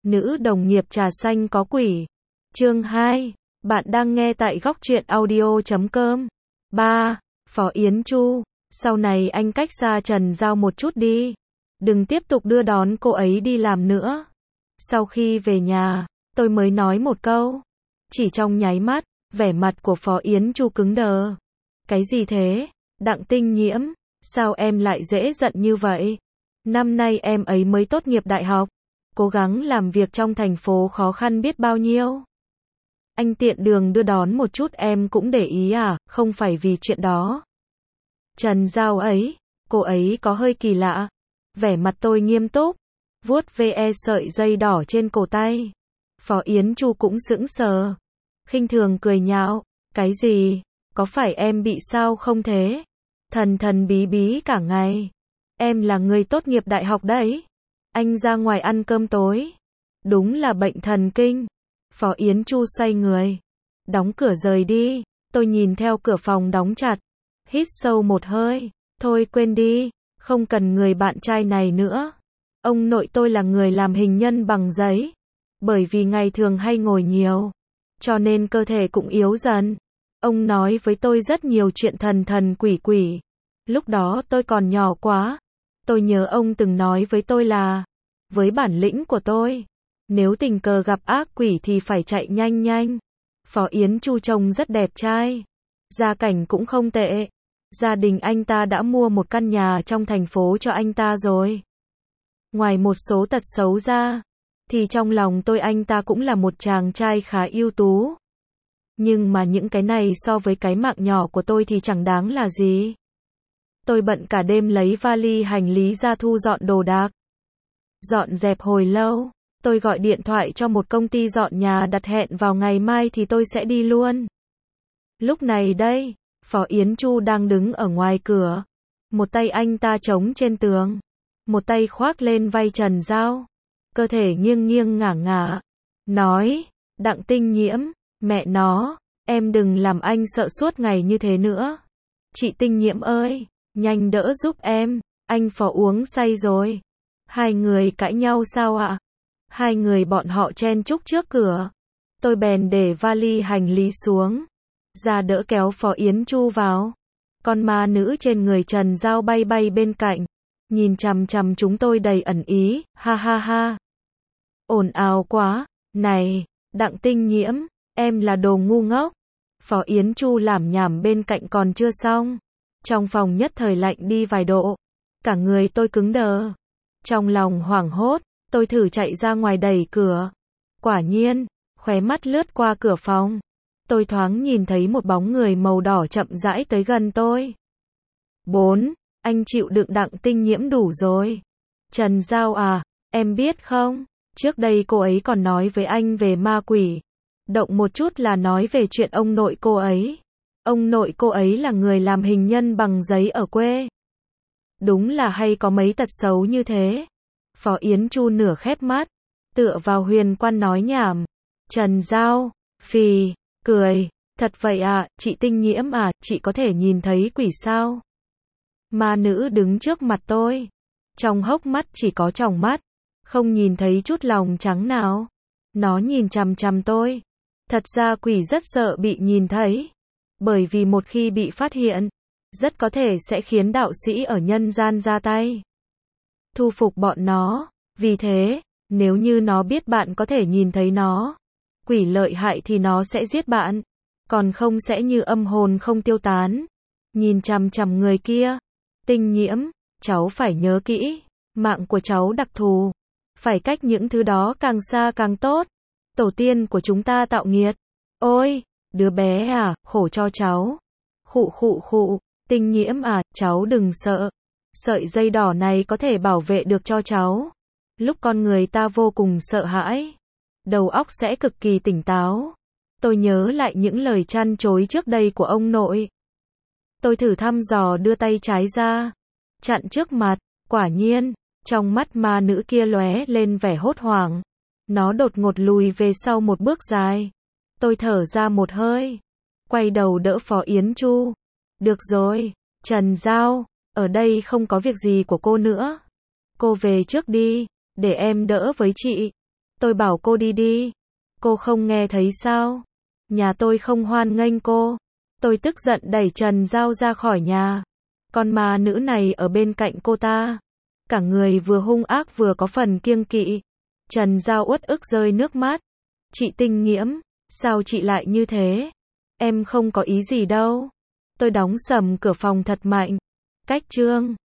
Nữ đồng nghiệp trà xanh có quỷ. Chương 2. Bạn đang nghe tại góc truyện audio.com. 3. Phó Yến Chu. Sau này anh cách xa Trần Giao một chút đi. Đừng tiếp tục đưa đón cô ấy đi làm nữa. Sau khi về nhà, tôi mới nói một câu. Chỉ trong nháy mắt, vẻ mặt của Phó Yến Chu cứng đờ. Cái gì thế? Đặng Tinh Nhiễm, sao em lại dễ giận như vậy? Năm nay em ấy mới tốt nghiệp đại học. Cố gắng làm việc trong thành phố khó khăn biết bao nhiêu. Anh tiện đường đưa đón một chút em cũng để ý à, không phải vì chuyện đó. Trần Giao ấy, cô ấy có hơi kỳ lạ. Vẻ mặt tôi nghiêm túc, vuốt ve sợi dây đỏ trên cổ tay. Phó Yến Chu cũng sững sờ, khinh thường cười nhạo, cái gì, có phải em bị sao không thế? Thần thần bí bí cả ngày. Em là người tốt nghiệp đại học đấy. Anh ra ngoài ăn cơm tối. Đúng là bệnh thần kinh. Phó Yến Chu xoay người, đóng cửa rời đi. Tôi nhìn theo cửa phòng đóng chặt, hít sâu một hơi. Thôi quên đi, không cần người bạn trai này nữa. Ông nội tôi là người làm hình nhân bằng giấy. Bởi vì ngày thường hay ngồi nhiều, cho nên cơ thể cũng yếu dần. Ông nói với tôi rất nhiều chuyện thần thần quỷ quỷ. Lúc đó tôi còn nhỏ quá. Tôi nhớ ông từng nói với tôi là, với bản lĩnh của tôi, nếu tình cờ gặp ác quỷ thì phải chạy nhanh nhanh. Phó Yến Chu trông rất đẹp trai, gia cảnh cũng không tệ. Gia đình anh ta đã mua một căn nhà trong thành phố cho anh ta rồi. Ngoài một số tật xấu ra, thì trong lòng tôi anh ta cũng là một chàng trai khá ưu tú. Nhưng mà những cái này so với cái mạng nhỏ của tôi thì chẳng đáng là gì. Tôi bận cả đêm lấy vali hành lý ra thu dọn đồ đạc. Dọn dẹp hồi lâu, tôi gọi điện thoại cho một công ty dọn nhà đặt hẹn vào ngày mai thì tôi sẽ đi luôn. Lúc này đây, Phó Yến Chu đang đứng ở ngoài cửa. Một tay anh ta chống trên tường, một tay khoác lên vai Trần Giao. Cơ thể nghiêng nghiêng ngả ngả. Nói, Đặng Tinh Nhiễm, mẹ nó, em đừng làm anh sợ suốt ngày như thế nữa. Chị Tinh Nhiễm ơi, nhanh đỡ giúp em, anh Phó uống say rồi. Hai người cãi nhau sao ạ? Hai người bọn họ chen chúc trước cửa. Tôi bèn để vali hành lý xuống, ra đỡ kéo Phó Yến Chu vào. Con ma nữ trên người Trần Giao bay bay bên cạnh, nhìn chằm chằm chúng tôi đầy ẩn ý, ha ha ha. Ồn ào quá, này, Đặng Tinh Nhiễm, em là đồ ngu ngốc. Phó Yến Chu lảm nhảm bên cạnh còn chưa xong. Trong phòng nhất thời lạnh đi vài độ. Cả người tôi cứng đờ. Trong lòng hoảng hốt, tôi thử chạy ra ngoài đẩy cửa. Quả nhiên, khóe mắt lướt qua cửa phòng. Tôi thoáng nhìn thấy một bóng người màu đỏ chậm rãi tới gần tôi. 4. Anh chịu đựng Đặng Tinh Nhiễm đủ rồi. Trần Giao à, em biết không, trước đây cô ấy còn nói với anh về ma quỷ. Động một chút là nói về chuyện ông nội cô ấy. Ông nội cô ấy là người làm hình nhân bằng giấy ở quê. Đúng là hay có mấy tật xấu như thế. Phó Yến Chu nửa khép mắt, tựa vào huyền quan nói nhảm. Trần Giao, phì, cười. Thật vậy à, chị Tinh Nhiễm à, chị có thể nhìn thấy quỷ sao? Ma nữ đứng trước mặt tôi. Trong hốc mắt chỉ có tròng mắt, không nhìn thấy chút lòng trắng nào. Nó nhìn chằm chằm tôi. Thật ra quỷ rất sợ bị nhìn thấy. Bởi vì một khi bị phát hiện, rất có thể sẽ khiến đạo sĩ ở nhân gian ra tay thu phục bọn nó. Vì thế, nếu như nó biết bạn có thể nhìn thấy nó, quỷ lợi hại thì nó sẽ giết bạn. Còn không sẽ như âm hồn không tiêu tán. Nhìn chằm chằm người kia. Tinh Nhiễm, cháu phải nhớ kỹ, mạng của cháu đặc thù, phải cách những thứ đó càng xa càng tốt. Tổ tiên của chúng ta tạo nghiệt. Ôi, đứa bé à, khổ cho cháu. Khụ khụ khụ, Tinh Nhiễm à, cháu đừng sợ. Sợi dây đỏ này có thể bảo vệ được cho cháu. Lúc con người ta vô cùng sợ hãi, đầu óc sẽ cực kỳ tỉnh táo. Tôi nhớ lại những lời chăn chối trước đây của ông nội. Tôi thử thăm dò đưa tay trái ra, chặn trước mặt. Quả nhiên, trong mắt ma nữ kia lóe lên vẻ hốt hoảng. Nó đột ngột lùi về sau một bước dài. Tôi thở ra một hơi, quay đầu đỡ Phó Yến Chu. Được rồi, Trần Giao, ở đây không có việc gì của cô nữa. Cô về trước đi, để em đỡ với chị. Tôi bảo cô đi đi. Cô không nghe thấy sao? Nhà tôi không hoan nghênh cô. Tôi tức giận đẩy Trần Giao ra khỏi nhà. Con ma nữ này ở bên cạnh cô ta. Cả người vừa hung ác vừa có phần kiêng kỵ. Trần Giao uất ức rơi nước mắt. Chị Tinh Nghiễm, sao chị lại như thế? Em không có ý gì đâu. Tôi đóng sầm cửa phòng thật mạnh. Cách chương